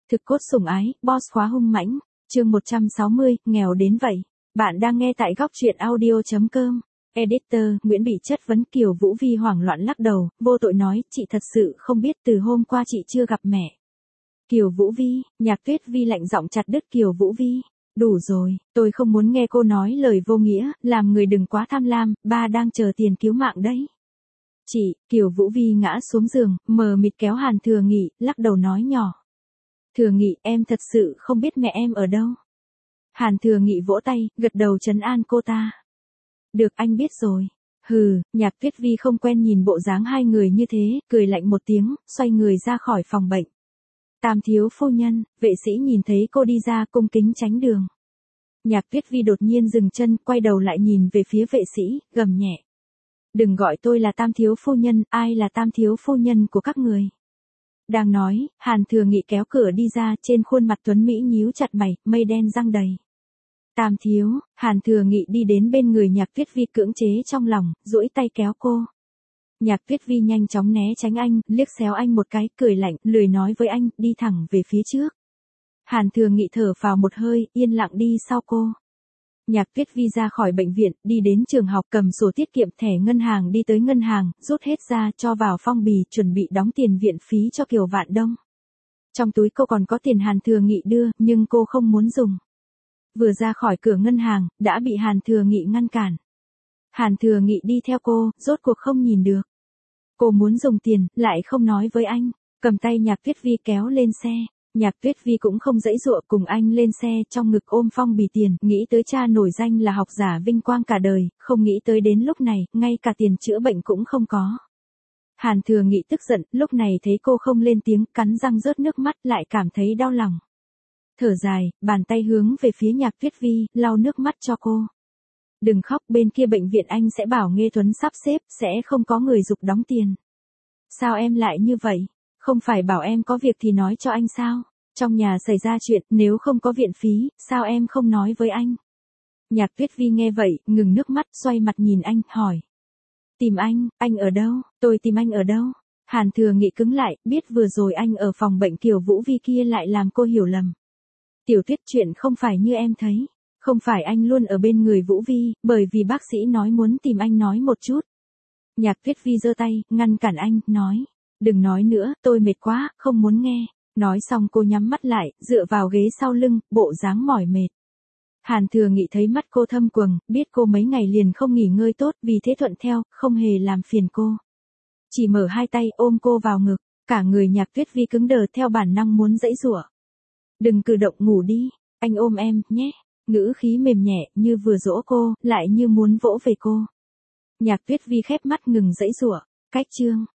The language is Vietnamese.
Thực cốt sủng ái, boss khóa hung mãnh, chương 160, nghèo đến vậy. Bạn đang nghe tại góc truyện audio.com. Editor, Nguyễn bị chất vấn. Kiều Vũ Vi hoảng loạn lắc đầu, vô tội nói, chị thật sự không biết, từ hôm qua chị chưa gặp mẹ. Kiều Vũ Vi, Nhạc Tuyết Vi lạnh giọng chặt đứt Kiều Vũ Vi. Đủ rồi, tôi không muốn nghe cô nói lời vô nghĩa, làm người đừng quá tham lam, ba đang chờ tiền cứu mạng đấy. Chị, Kiều Vũ Vi ngã xuống giường, mờ mịt kéo Hàn Thừa Nghị, lắc đầu nói nhỏ. Thừa Nghị, em thật sự không biết mẹ em ở đâu. Hàn Thừa Nghị vỗ tay, gật đầu trấn an cô ta. Được, anh biết rồi. Hừ, Nhạc Tuyết Vi không quen nhìn bộ dáng hai người như thế, cười lạnh một tiếng, xoay người ra khỏi phòng bệnh. Tam thiếu phu nhân, vệ sĩ nhìn thấy cô đi ra, cung kính tránh đường. Nhạc Tuyết Vi đột nhiên dừng chân, quay đầu lại nhìn về phía vệ sĩ, gầm nhẹ. Đừng gọi tôi là Tam thiếu phu nhân, ai là Tam thiếu phu nhân của các người? Đang nói, Hàn Thừa Nghị kéo cửa đi ra, trên khuôn mặt tuấn Mỹ nhíu chặt mày, mây đen răng đầy. Tam thiếu, Hàn Thừa Nghị đi đến bên người Nhạc Tuyết Vi cưỡng chế trong lòng, duỗi tay kéo cô. Nhạc Tuyết Vi nhanh chóng né tránh anh, liếc xéo anh một cái, cười lạnh, lười nói với anh, đi thẳng về phía trước. Hàn Thừa Nghị thở phào một hơi, yên lặng đi sau cô. Nhạc Tuyết Vi ra khỏi bệnh viện, đi đến trường học, cầm sổ tiết kiệm, thẻ ngân hàng, đi tới ngân hàng, rút hết ra, cho vào phong bì, chuẩn bị đóng tiền viện phí cho Kiều Vạn Đông. Trong túi cô còn có tiền Hàn Thừa Nghị đưa, nhưng cô không muốn dùng. Vừa ra khỏi cửa ngân hàng, đã bị Hàn Thừa Nghị ngăn cản. Hàn Thừa Nghị đi theo cô, rốt cuộc không nhìn được. Cô muốn dùng tiền, lại không nói với anh, cầm tay Nhạc Tuyết Vi kéo lên xe. Nhạc Tuyết Vi cũng không giãy giụa, cùng anh lên xe, trong ngực ôm phong bì tiền, nghĩ tới cha nổi danh là học giả vinh quang cả đời, không nghĩ tới đến lúc này, ngay cả tiền chữa bệnh cũng không có. Hàn Thừa Nghị tức giận, lúc này thấy cô không lên tiếng, cắn răng rớt nước mắt, lại cảm thấy đau lòng. Thở dài, bàn tay hướng về phía Nhạc Tuyết Vi, lau nước mắt cho cô. Đừng khóc, bên kia bệnh viện anh sẽ bảo Nghê Tuấn sắp xếp, sẽ không có người giục đóng tiền. Sao em lại như vậy? Không phải bảo em có việc thì nói cho anh sao? Trong nhà xảy ra chuyện, nếu không có viện phí, sao em không nói với anh? Nhạc Tuyết Vi nghe vậy, ngừng nước mắt, xoay mặt nhìn anh, hỏi. Tìm anh ở đâu? Tôi tìm anh ở đâu? Hàn Thừa Nghị cứng lại, biết vừa rồi anh ở phòng bệnh Kiều Vũ Vi kia lại làm cô hiểu lầm. Tiểu Tuyết, chuyện không phải như em thấy. Không phải anh luôn ở bên người Vũ Vi, bởi vì bác sĩ nói muốn tìm anh nói một chút. Nhạc Tuyết Vi giơ tay, ngăn cản anh, nói. Đừng nói nữa, tôi mệt quá, không muốn nghe. Nói xong cô nhắm mắt lại, dựa vào ghế sau lưng, bộ dáng mỏi mệt. Hàn Thừa Nghị thấy mắt cô thâm quầng, biết cô mấy ngày liền không nghỉ ngơi tốt, vì thế thuận theo, không hề làm phiền cô. Chỉ mở hai tay ôm cô vào ngực, cả người Nhạc Tuyết Vi cứng đờ theo bản năng muốn giãy giụa. Đừng cử động, ngủ đi, anh ôm em, nhé. Ngữ khí mềm nhẹ, như vừa dỗ cô, lại như muốn vỗ về cô. Nhạc Tuyết Vi khép mắt ngừng giãy giụa. Cách chương